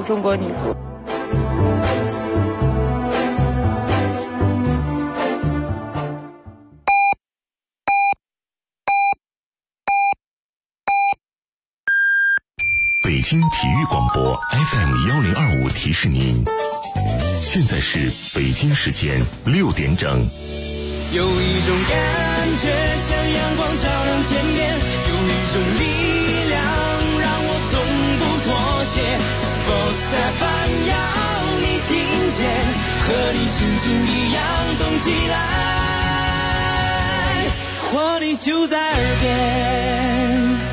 的中国女足。 北京体育广播 FM1025提示您，现在是北京时间6点整。 有一种感觉像阳光照亮天边，有一种力量让我从不妥协。Sports FM 要你听见，和你心情一样动起来，活力就在耳边。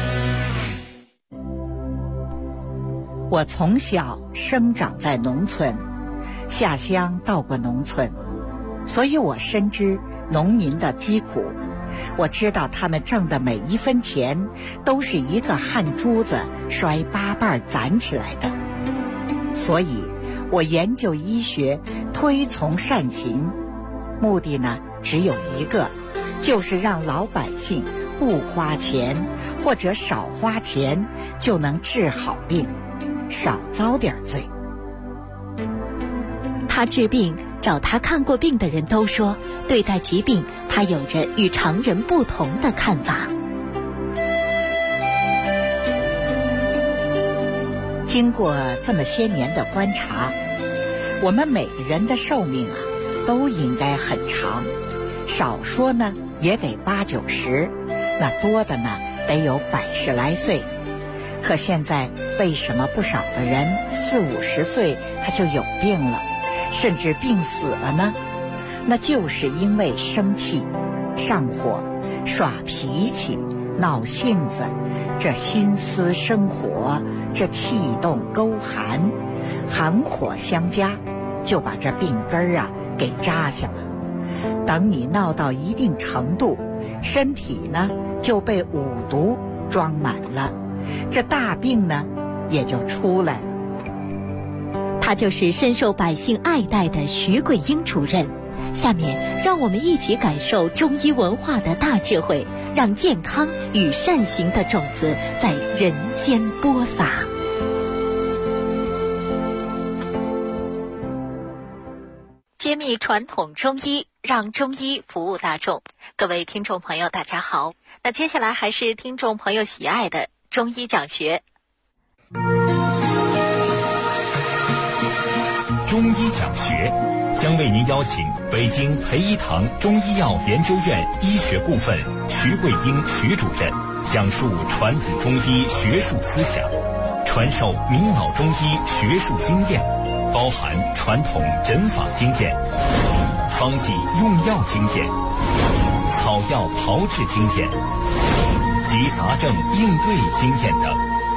我从小生长在农村，下乡到过农村，所以我深知农民的疾苦。我知道他们挣的每一分钱都是一个汗珠子摔8瓣攒起来的，所以我研究医学，推崇善行，目的呢只有一个，就是让老百姓不花钱或者少花钱就能治好病，少遭点罪。 他治病，找他看过病的人都说，对待疾病他有着与常人不同的看法。 经过这么些年的观察，我们每个人的寿命都应该很长，少说呢也得80、90，那多的呢得有100来岁。可现在为什么不少的人40、50岁他就有病了，甚至病死了呢？那就是因为生气、上火、耍脾气、闹性子，这心思生火，这气动勾寒，寒火相加，就把这病根给扎下了。等你闹到一定程度，身体呢就被五毒装满了，这大病呢也就出来了。 他就是深受百姓爱戴的徐桂英主任。下面让我们一起感受中医文化的大智慧，让健康与善行的种子在人间播撒。揭秘传统中医，让中医服务大众。各位听众朋友大家好，那接下来还是听众朋友喜爱的中医讲学。 中医讲学将为您邀请北京培一堂中医药研究院医学部分徐桂英徐主任讲述传统中医学术思想，传授名老中医学术经验，包含传统诊法经验、方剂用药经验、草药炮制经验及杂症应对经验等。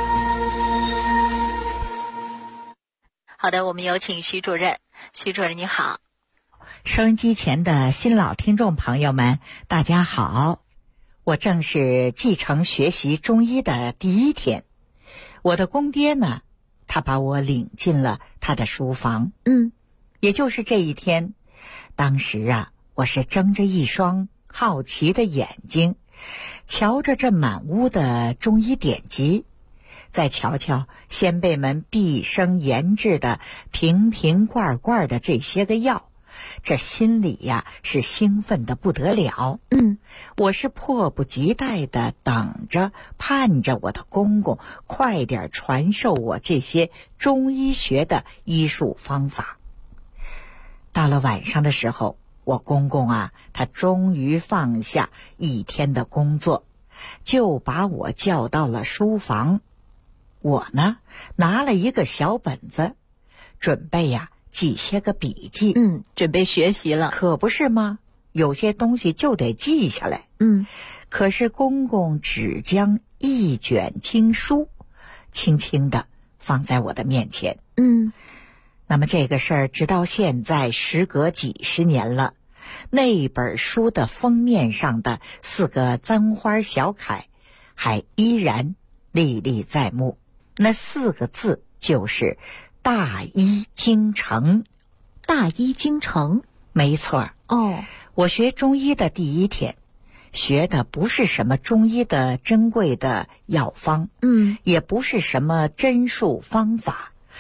好的，我们有请徐主任。徐主任你好。 收音机前的新老听众朋友们大家好，我正是继承学习中医的第一天。我的公爹呢，他把我领进了他的书房。也就是这一天，当时我是睁着一双好奇的眼睛，瞧着这满屋的中医典籍，再瞧瞧先辈们毕生研制的瓶瓶罐罐的这些个药，这心里是兴奋得不得了。我是迫不及待地等着盼着我的公公快点传授我这些中医学的医术方法。到了晚上的时候，我公公他终于放下一天的工作，就把我叫到了书房。我呢拿了一个小本子，准备记些个笔记。 准备学习了。 可不是吗？有些东西就得记下来。可是公公只将一卷经书轻轻地放在我的面前。那么这个事儿直到现在时隔几十年了，那本书的封面上的4个簪花小楷还依然历历在目。那4个字就是大医精诚。 大医精诚， 没错。我学中医的第一天，学的不是什么中医的珍贵的药方，也不是什么针术方法，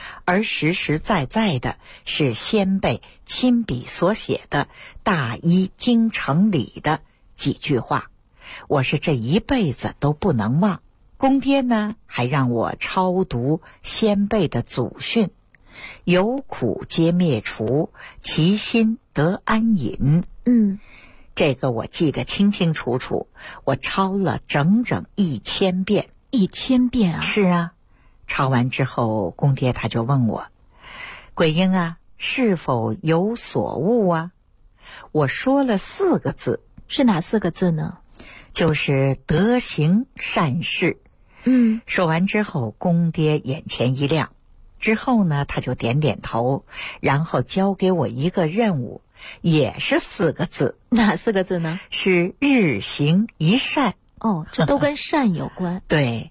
而实实在在的是先辈亲笔所写的大医精诚里的几句话，我是这一辈子都不能忘。公爹呢还让我抄读先辈的祖训，有苦皆灭除，其心得安隐。这个我记得清清楚楚，我抄了整整1000遍。 1000遍啊？ 是啊。抄完之后，公爹他就问我，桂英啊，是否有所悟啊？我说了4个字。 是哪4个字呢？ 就是德行善事。说完之后，公爹眼前一亮，之后呢他就点点头，然后交给我一个任务，也是4个字。 哪4个字呢？ 是日行一善。 哦，这都跟善有关。 对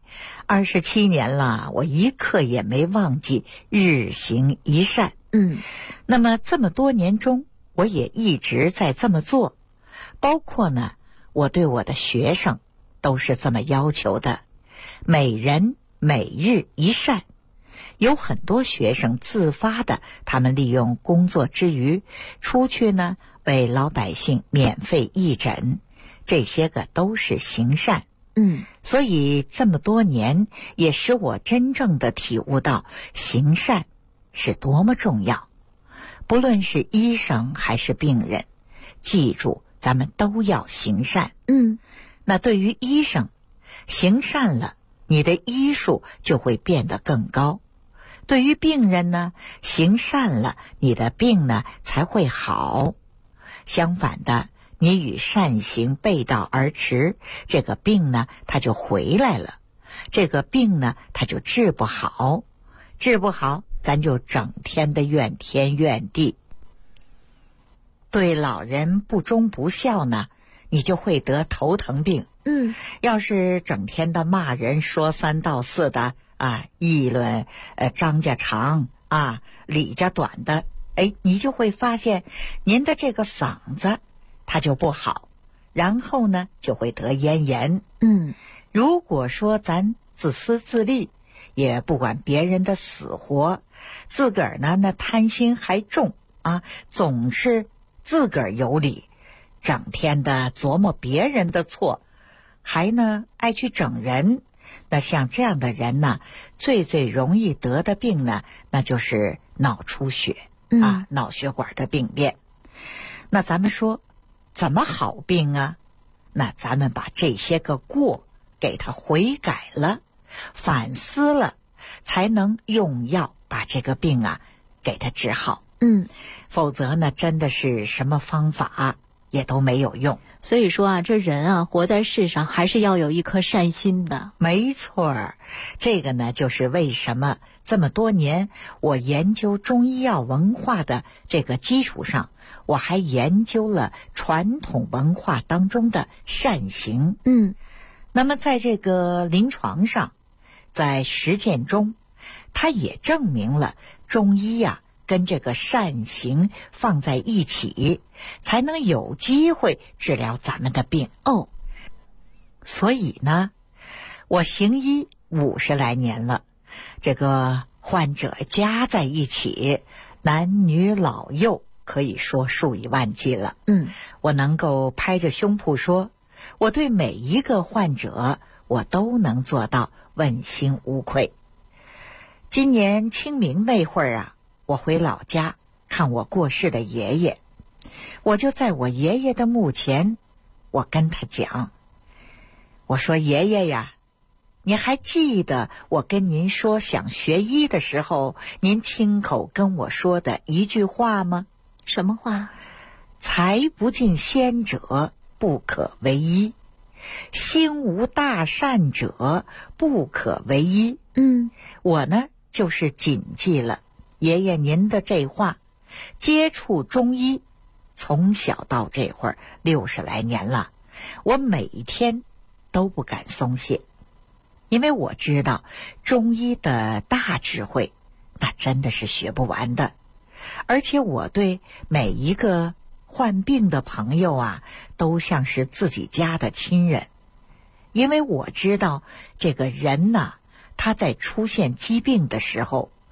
，27年了，我一刻也没忘记日行一善。那么这么多年中，我也一直在这么做，包括呢我对我的学生都是这么要求的，每人每日一善。有很多学生自发的，他们利用工作之余出去呢为老百姓免费义诊，这些个都是行善。所以这么多年也使我真正的体悟到行善是多么重要。不论是医生还是病人，记住咱们都要行善。那对于医生，行善了，你的医术就会变得更高。对于病人呢，行善了，你的病呢才会好。相反的，你与善行背道而驰，这个病呢它就回来了，这个病呢它就治不好，治不好咱就整天的怨天怨地。对老人不忠不孝呢，你就会得头疼病。要是整天的骂人说三道四的议论张家长李家短的，你就会发现您的这个嗓子它就不好，然后呢就会得咽炎。如果说咱自私自利，也不管别人的死活，自个儿呢那贪心还重总是自个儿有理，整天的琢磨别人的错，还呢爱去整人。那像这样的人呢，最容易得的病呢，那就是脑出血脑血管的病变。那咱们说怎么好病啊？那咱们把这些个过给他悔改了，反思了，才能用药把这个病给他治好。否则呢真的是什么方法也都没有用。 所以说这人活在世上还是要有一颗善心的。 没错，这个呢就是为什么这么多年我研究中医药文化的这个基础上，我还研究了传统文化当中的善行。那么在这个临床上，在实践中，它也证明了中医跟这个善行放在一起，才能有机会治疗咱们的病。所以呢，我行医50来年了，这个患者加在一起，男女老幼可以说数以万计了。我能够拍着胸脯说，我对每一个患者我都能做到问心无愧。今年清明那会儿我回老家看我过世的爷爷，我就在我爷爷的墓前，我跟他讲，我说爷爷呀，你还记得我跟您说想学医的时候，您亲口跟我说的一句话吗？ 什么话？ 财不尽先者不可为医，心无大善者不可为医。我呢就是谨记了爷爷您的这话，接触中医从小到这会儿60来年了，我每天都不敢松懈，因为我知道中医的大智慧那真的是学不完的。而且我对每一个患病的朋友都像是自己家的亲人，因为我知道这个人他在出现疾病的时候，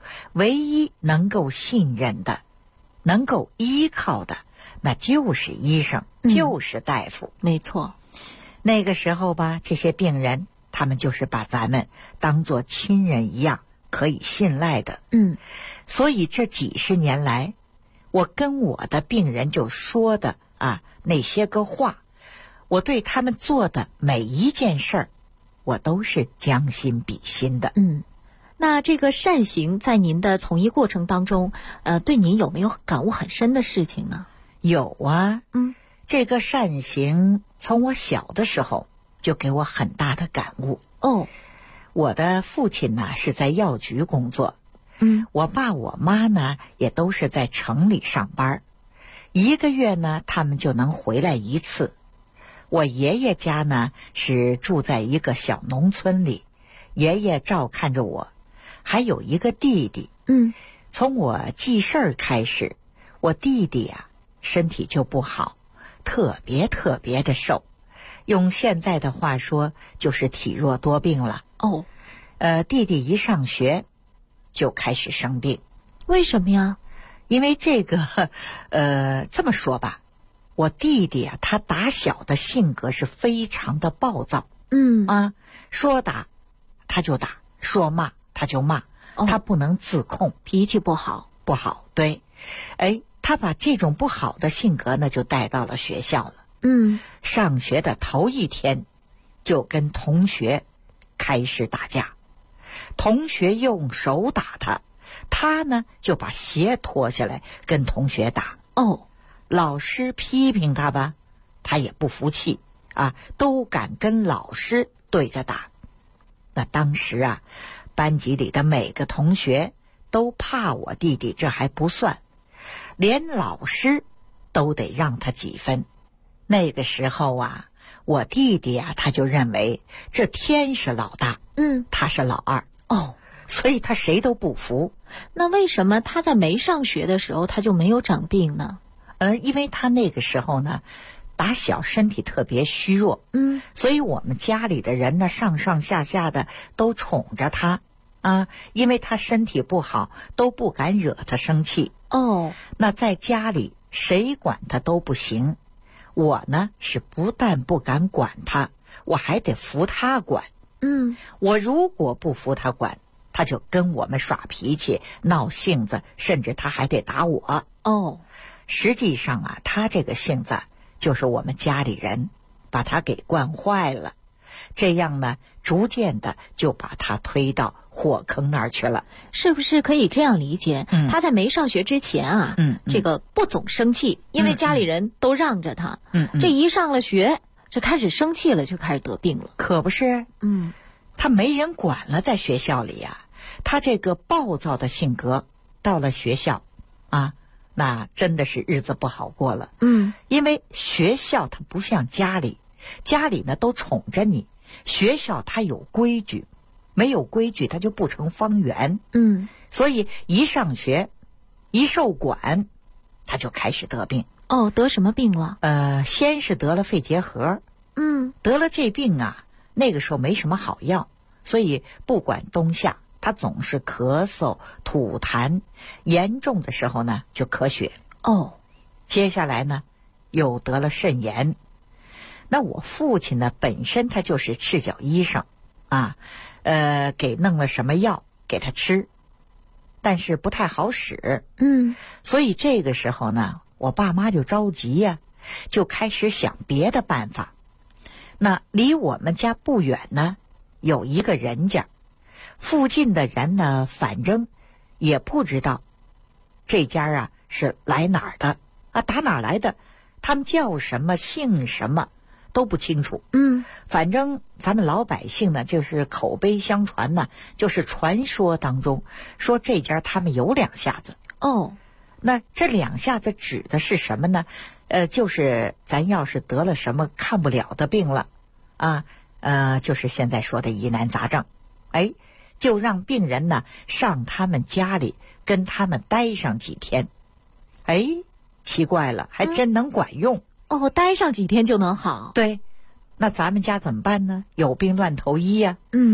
唯一能够信任的、能够依靠的，那就是医生，就是大夫。 没错。 那个时候吧，这些病人他们就是把咱们当作亲人一样可以信赖的。所以这几十年来，我跟我的病人就说的那些个话，我对他们做的每一件事儿，我都是将心比心的。 那这个善行在您的从医过程当中，对您有没有感悟很深的事情呢？ 有啊。这个善行从我小的时候就给我很大的感悟。我的父亲呢是在药局工作，我爸我妈呢也都是在城里上班，1个月呢他们就能回来一次。我爷爷家呢是住在一个小农村里，爷爷照看着我，还有一个弟弟。从我记事儿开始，我弟弟身体就不好，特别的瘦，用现在的话说就是体弱多病了。弟弟一上学就开始生病。 为什么呀？ 因为这个这么说吧，我弟弟他打小的性格是非常的暴躁。说打他就打，说骂他就骂，他不能自控， 脾气不好。 对。他把这种不好的性格呢就带到了学校了。上学的头1天就跟同学开始打架，同学用手打他，他呢就把鞋脱下来跟同学打。老师批评他吧，他也不服气都敢跟老师对着打。那当时班级里的每个同学都怕我弟弟，这还不算，连老师都得让他几分。那个时候我弟弟他就认为这天是老大，他是老二。所以他谁都不服。 那为什么他在没上学的时候他就没有长病呢？ 因为他那个时候呢打小身体特别虚弱，所以我们家里的人呢上上下下的都宠着他因为他身体不好，都不敢惹他生气。那在家里谁管他都不行，我呢是不但不敢管他，我还得服他管。我如果不服他管，他就跟我们耍脾气闹性子，甚至他还得打我。实际上他这个性子就是我们家里人把他给惯坏了，这样呢逐渐的就把他推到火坑那儿去了。 是不是可以这样理解？他在没上学之前这个不总生气，因为家里人都让着他。这一上了学，这开始生气了，就开始得病了。 可不是。他没人管了，在学校里他这个暴躁的性格到了学校那真的是日子不好过了。因为学校它不像家里，家里呢都宠着你，学校它有规矩，没有规矩它就不成方圆。所以一上学一受管，他就开始得病。 得什么病了？ 先是得了肺结核。得了这病那个时候没什么好药，所以不管冬夏他总是咳嗽吐痰，严重的时候呢就咳血。接下来呢又得了肾炎。那我父亲呢本身他就是赤脚医生给弄了什么药给他吃，但是不太好使。所以这个时候呢我爸妈就着急就开始想别的办法。那离我们家不远呢有一个人家，附近的人呢反正也不知道这家是来哪儿的打哪儿来的，他们叫什么姓什么都不清楚。反正咱们老百姓呢就是口碑相传呢，就是传说当中说这家他们有2下子。那这2下子指的是什么呢？就是咱要是得了什么看不了的病了就是现在说的疑难杂症，就让病人呢上他们家里跟他们待上几天。奇怪了，还真能管用。 待上几天就能好？ 对。那咱们家怎么办呢？有病乱投医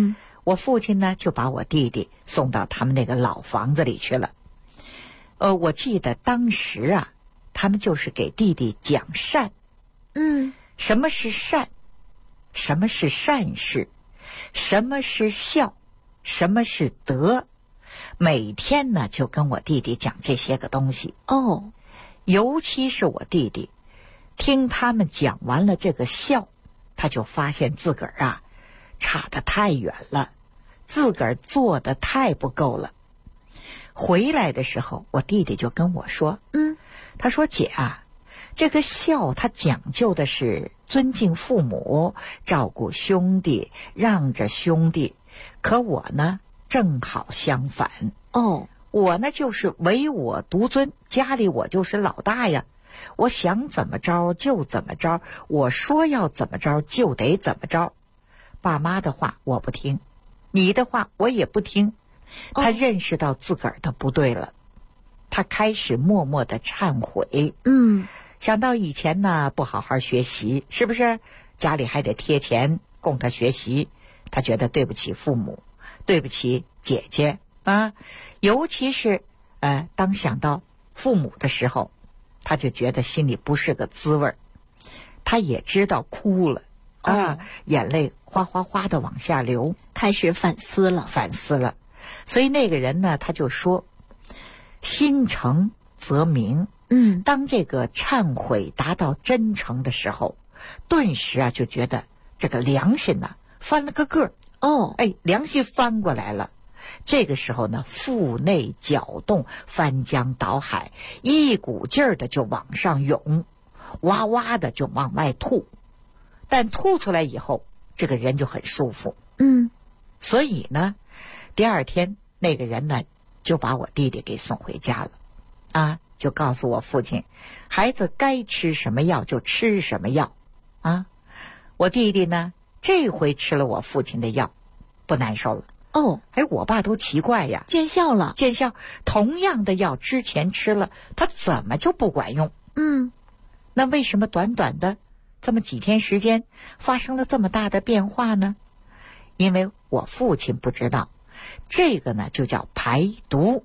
我父亲呢就把我弟弟送到他们那个老房子里去了。我记得当时啊，他们就是给弟弟讲善。什么是善？什么是善事？什么是孝？什么是德？每天呢就跟我弟弟讲这些个东西。尤其是我弟弟听他们讲完了这个孝，他就发现自个儿啊差得太远了，自个儿做得太不够了。回来的时候，我弟弟就跟我说，他说姐啊，这个孝它讲究的是尊敬父母，照顾兄弟，让着兄弟。可我呢正好相反。我呢就是唯我独尊，家里我就是老大呀，我想怎么着就怎么着，我说要怎么着就得怎么着。爸妈的话我不听，你的话我也不听。他认识到自个儿的不对了，他开始默默的忏悔。想到以前呢不好好学习，是不是家里还得贴钱供他学习，他觉得对不起父母，对不起姐姐啊。尤其是当想到父母的时候，他就觉得心里不是个滋味儿。他也知道哭了眼泪哗哗哗的往下流， 开始反思了。 所以那个人呢他就说，心诚则明。当这个忏悔达到真诚的时候，顿时啊就觉得这个良心呢翻了个个儿。良心翻过来了。这个时候呢，腹内搅动，翻江倒海，一股劲儿的就往上涌，哇哇的就往外吐。但吐出来以后，这个人就很舒服。所以呢，第二天那个人呢就把我弟弟给送回家了就告诉我父亲，孩子该吃什么药就吃什么药我弟弟呢这回吃了我父亲的药，不难受了。我爸都奇怪呀， 见效了。 同样的药之前吃了，他怎么就不管用？那为什么短短的这么几天时间发生了这么大的变化呢？因为我父亲不知道，这个呢就叫排毒。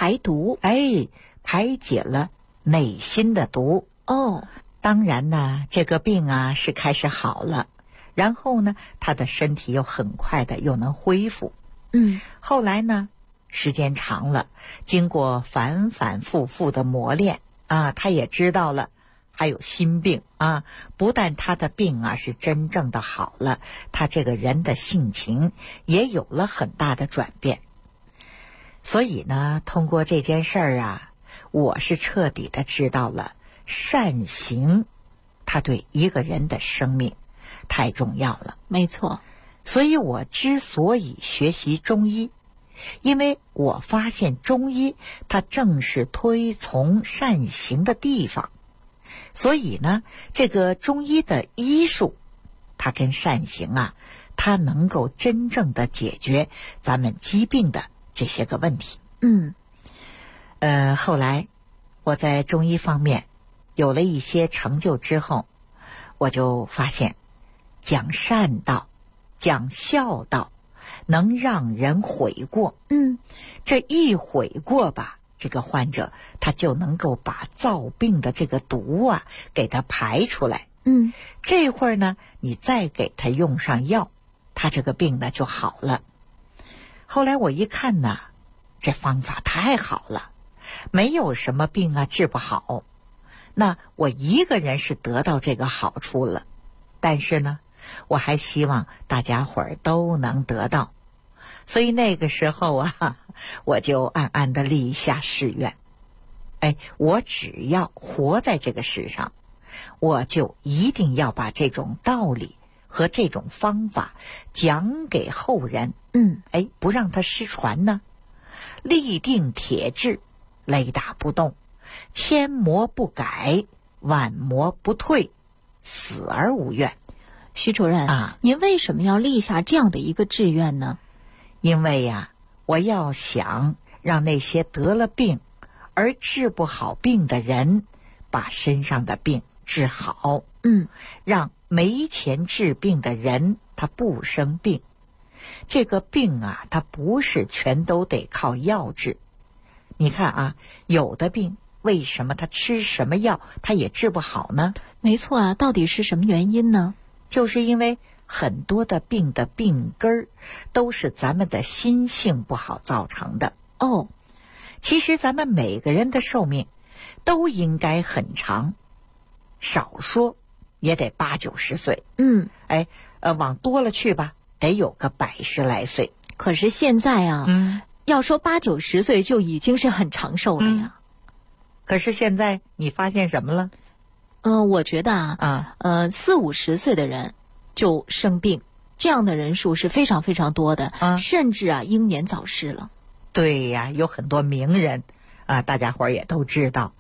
排解了内心的毒。当然呢，这个病啊是开始好了，然后呢他的身体又很快的又能恢复。后来呢时间长了，经过反反复复的磨练他也知道了还有心病不但他的病是真正的好了，他这个人的性情也有了很大的转变。所以呢，通过这件事儿我是彻底的知道了善行它对一个人的生命太重要了。 没错。 所以我之所以学习中医，因为我发现中医它正是推崇善行的地方。所以呢，这个中医的医术它跟善行它能够真正的解决咱们疾病的这些个问题。后来我在中医方面有了一些成就之后，我就发现讲善道，讲孝道，能让人悔过。这一悔过吧，这个患者他就能够把造病的这个毒给他排出来。这会儿呢，你再给他用上药，他这个病呢就好了。后来我一看呢，这方法太好了，没有什么病治不好。那我一个人是得到这个好处了，但是呢，我还希望大家伙儿都能得到。所以那个时候我就暗暗地立下誓愿，我只要活在这个世上，我就一定要把这种道理和这种方法讲给后人。不让它失传呢。立定铁志，雷打不动，千磨不改，万磨不退，死而无怨。 徐主任您为什么要立下这样的一个志愿呢？ 因为我要想让那些得了病而治不好病的人把身上的病治好。让没钱治病的人他不生病。 这个病啊，它不是全都得靠药治。你看啊，有的病为什么他吃什么药他也治不好呢？ 没错啊，到底是什么原因呢？ 就是因为很多的病的病根儿都是咱们的心性不好造成的。 哦， 其实咱们每个人的寿命都应该很长，少说也得80、90岁。往多了去吧，得有个110来岁。 可是现在啊，要说80、90岁就已经是很长寿了呀。 可是现在你发现什么了？ 我觉得40、50岁的人就生病，这样的人数是非常非常多的，甚至英年早逝了。 对呀，有很多名人大家伙儿也都知道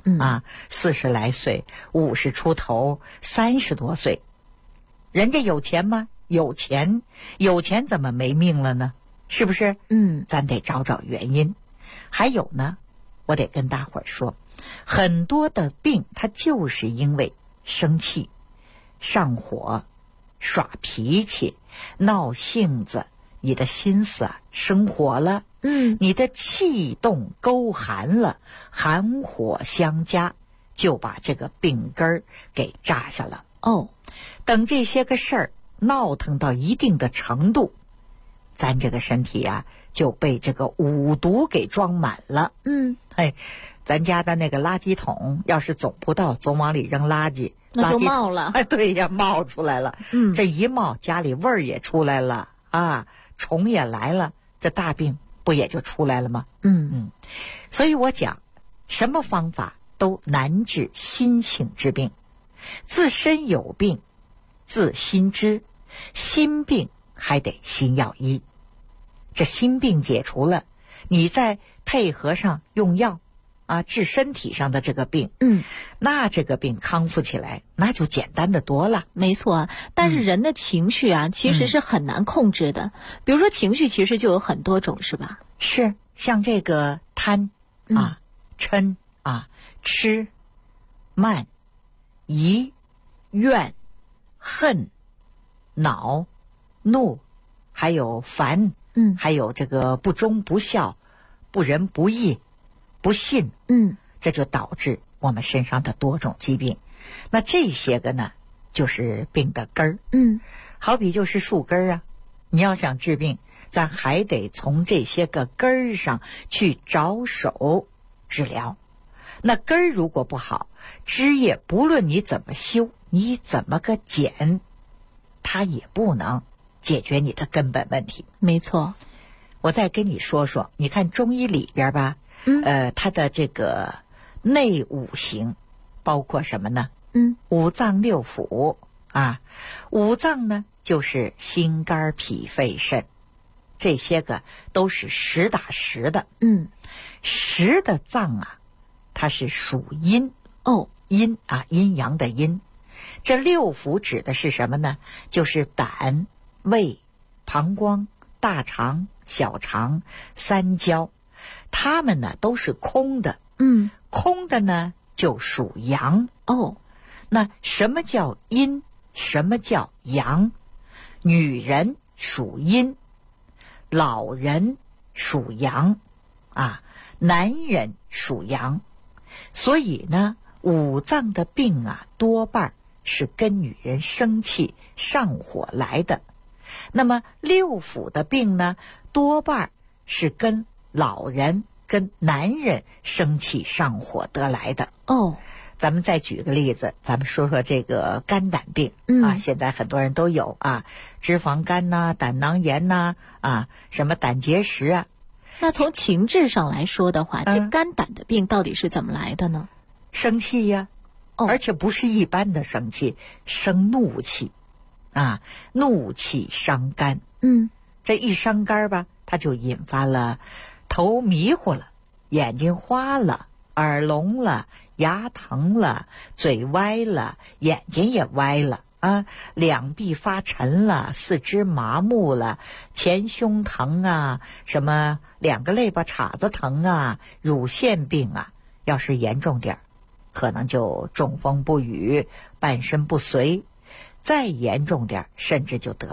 ，40来岁、50出头、30多岁，人家有钱吗？有钱怎么没命了呢？是不是？咱得找找原因。还有呢，我得跟大伙儿说，很多的病它就是因为生气、上火、耍脾气、闹性子，你的心思生火了，你的气动勾寒了，寒火相加，就把这个病根儿给扎下了。等这些个事儿闹腾到一定的程度，咱这个身体就被这个五毒给装满了。咱家的那个垃圾桶要是总不到，总往里扔垃圾， 那就冒了。 对呀，冒出来了。这一冒，家里味儿也出来了虫也来了，这大病不也就出来了吗？所以我讲，什么方法都难治心性之病。自身有病，自心知，心病还得心药医。这心病解除了，你再配合上用药治身体上的这个病，那这个病康复起来那就简单的多了。 没错，但是人的情绪其实是很难控制的。比如说情绪其实就有很多种，是吧？ 是，像这个贪嗔痴慢疑怨恨恼怒，还有烦，还有这个不忠不孝、不仁不义、不信，这就导致我们身上的多种疾病。那这些个呢，就是病的根儿。好比就是树根儿你要想治病，咱还得从这些个根儿上去着手治疗。那根儿如果不好，枝叶不论你怎么修，你怎么个剪，它也不能解决你的根本问题。 没错。 我再跟你说说，你看中医里边吧，它的这个内五行包括什么呢？五脏六腑五脏呢就是心肝脾肺肾，这些个都是实打实的。实的脏它是属阴。阴阴阳的阴。这六腑指的是什么呢？就是胆、胃、膀胱、大肠、小肠、三焦，它们呢都是空的。空的呢就属阳。那什么叫阴？什么叫阳？女人属阴，老人属阳男人属阳。所以呢，五脏的病多半是跟女人生气上火来的。那么六腑的病呢，多半是跟老人跟男人生气上火得来的。咱们再举个例子，咱们说说这个肝胆病现在很多人都有脂肪肝胆囊炎什么胆结石那从情志上来说的话，这肝胆的病到底是怎么来的呢？ 生气呀，而且不是一般的生气，生怒气怒气伤肝。这一伤肝吧，它就引发了头迷糊了，眼睛花了，耳聋了，牙疼了，嘴歪了，眼睛也歪了两臂发沉了，四肢麻木了，前胸疼什么两个肋巴叉子疼乳腺病要是严重点可能就中风不语，半身不遂，再严重点甚至就得了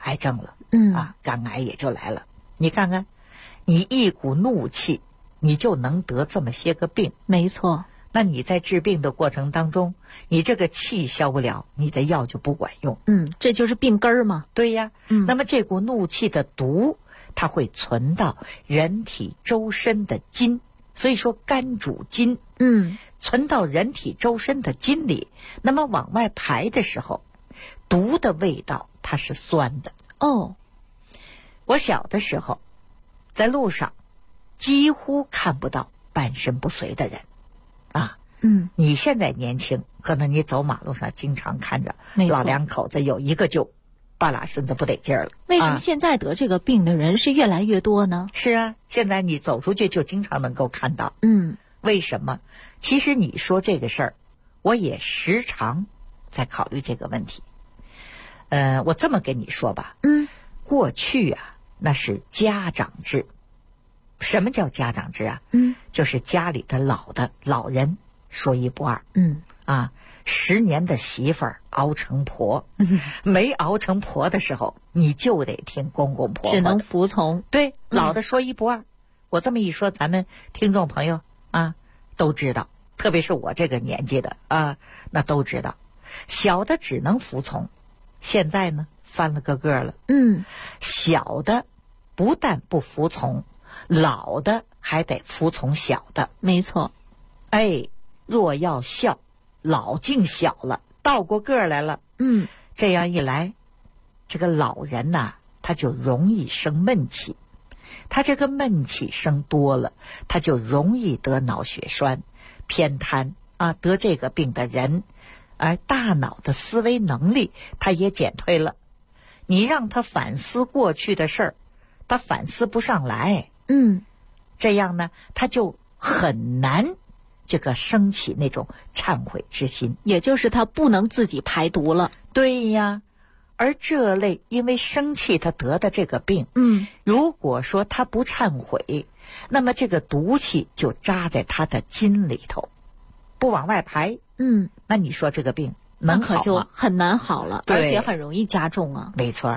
癌症了，肝癌也就来了。你看看，你一股怒气，你就能得这么些个病。 没错。 那你在治病的过程当中，你这个气消不了，你的药就不管用。 这就是病根儿嘛。 对呀。那么这股怒气的毒，它会存到人体周身的筋，所以说肝主筋。存到人体周身的筋里，那么往外排的时候，毒的味道它是酸的。我小的时候在路上几乎看不到半身不遂的人啊。你现在年轻，可能你走马路上经常看着老两口子有一个就半拉身子不得劲儿了。 为什么现在得这个病的人是越来越多呢？ 是啊，现在你走出去就经常能够看到。为什么？其实你说这个事儿，我也时常在考虑这个问题。我这么跟你说吧，过去啊，那是家长制。什么叫家长制啊？就是家里的老人说一不二。10年的媳妇儿熬成婆，没熬成婆的时候，你就得听公公婆婆的， 只能服从。 对，老的说一不二。我这么一说，咱们听众朋友啊都知道，特别是我这个年纪的啊，那都知道。小的只能服从，现在呢翻了个个了。小的不但不服从，老的还得服从小的。 没错。 若要孝，老竟小了，倒过个来了。这样一来，这个老人呐，他就容易生闷气。他这个闷气生多了，他就容易得脑血栓、偏瘫啊。得这个病的人，而大脑的思维能力他也减退了。你让他反思过去的事儿，他反思不上来。这样呢，他就很难这个升起那种忏悔之心， 也就是他不能自己排毒了。 对呀。而这类因为生气他得的这个病，如果说他不忏悔，那么这个毒气就扎在他的筋里头，不往外排。那你说这个病能好吗？ 可就很难好了， 而且很容易加重啊。 没错。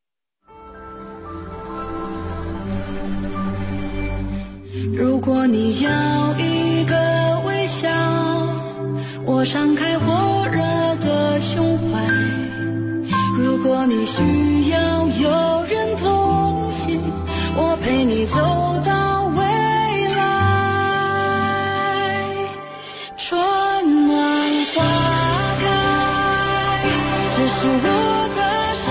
如果你要一个微笑，我敞开火热的胸怀。如果你需要有人同行，我陪你走到未来。春暖花开，这是我的世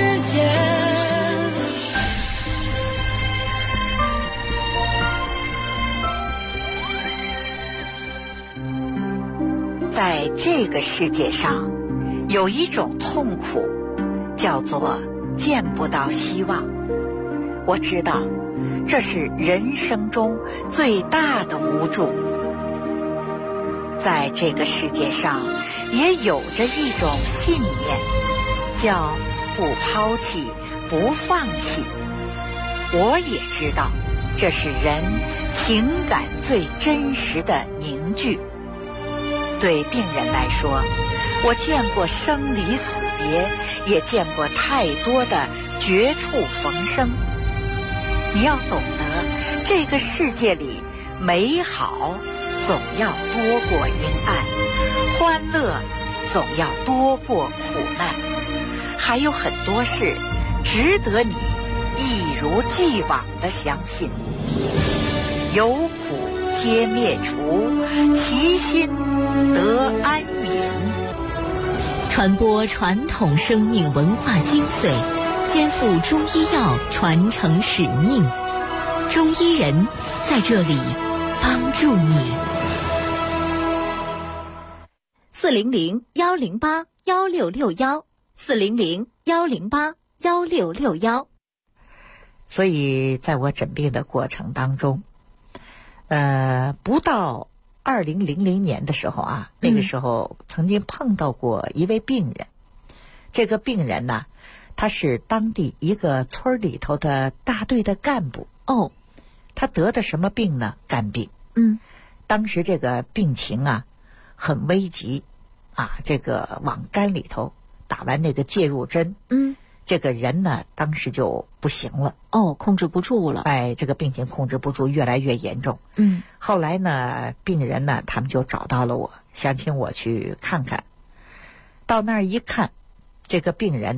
界。在这个世界上，有一种痛苦叫做见不到希望。我知道这是人生中最大的无助。在这个世界上也有着一种信念，叫不抛弃不放弃。我也知道这是人情感最真实的凝聚。对病人来说，我见过生离死别，也见过太多的绝处逢生。你要懂得，这个世界里美好总要多过阴暗，欢乐总要多过苦难，还有很多事值得你一如既往的相信。有苦皆灭除，其心得安隐。 传播传统生命文化精髓，肩负中医药传承使命。中医人在这里帮助你。400-108-1661，400-108-1661。 所以在我诊病的过程当中，不到2000年的时候啊，那个时候曾经碰到过一位病人。这个病人呢，他是当地一个村里头的大队的干部。他得的什么病呢？肝病。当时这个病情啊很危急啊，这个往肝里头打完那个介入针， 这个人呢当时就不行了。 控制不住了。 这个病情控制不住，越来越严重。后来呢，病人呢他们就找到了我，想请我去看看。到那儿一看，这个病人